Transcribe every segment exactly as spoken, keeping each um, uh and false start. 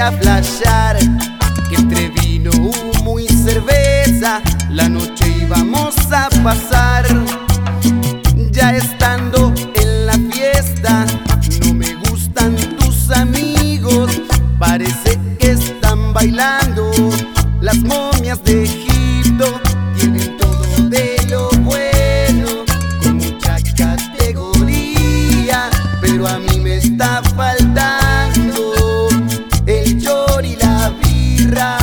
a flashear, que entre vino, humo y cerveza la noche íbamos a pasar. Ya estando en la fiesta, no me gustan tus amigos, parece que están bailando las momias de Egipto. Tienen todo de lo bueno, con mucha categoría, pero a mí me está faltando el chori y la birra.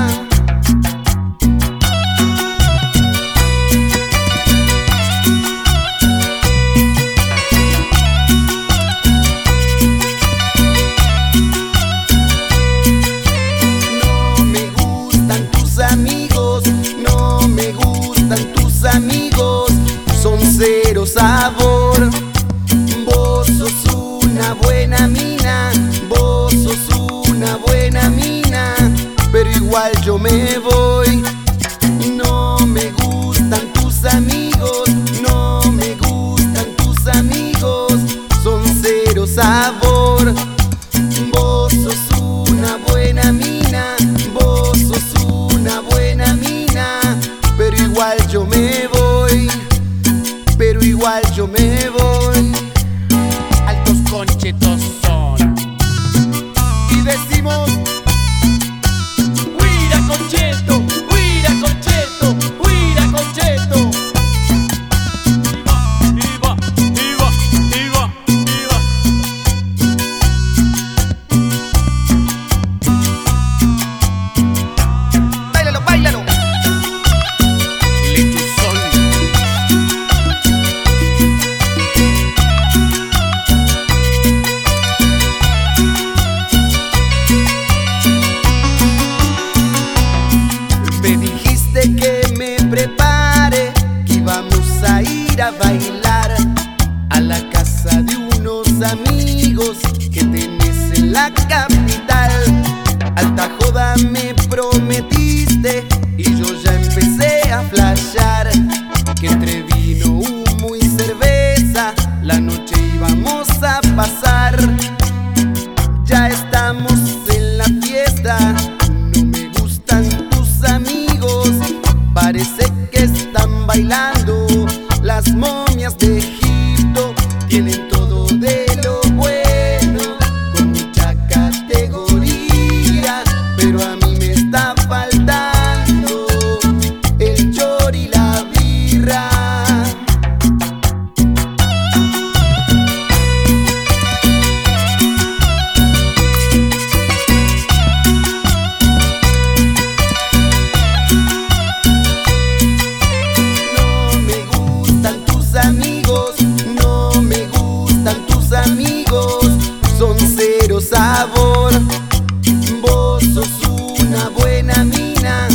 No me gustan tus amigos, son cero sabor. Vos sos una buena mina, vos sos una buena mina, pero igual yo me voy. No me gustan tus amigos, no me gustan tus amigos, son cero sabor. Vos sos una buena mina, vos sos una buena mina, pero igual yo me voy, pero igual yo me voy. Altos conchetos son. Y decimos: huira concheto, huira concheto, huira concheto. Iba, iba, iba, iba, iba. Báilalo, báilalo. Lechuzón. Me dijiste que me prepare, que íbamos a ir a bailar a la casa de unos amigos que tenés en la capital. Alta joda me prometiste y yo ya empecé a flashear, que entre vino, humo y cerveza la noche íbamos a pasar. Ya estamos en la fiesta, no me gustan tus amigos, parece que están bailando las momias de Egipto. Tienen todo de lo bueno, con mucha categoría, pero a mí me está faltando el chori y la birra. No me gustan tus amigos, no me gustan tus amigos, son cero sabor. Vos sos una buena mina,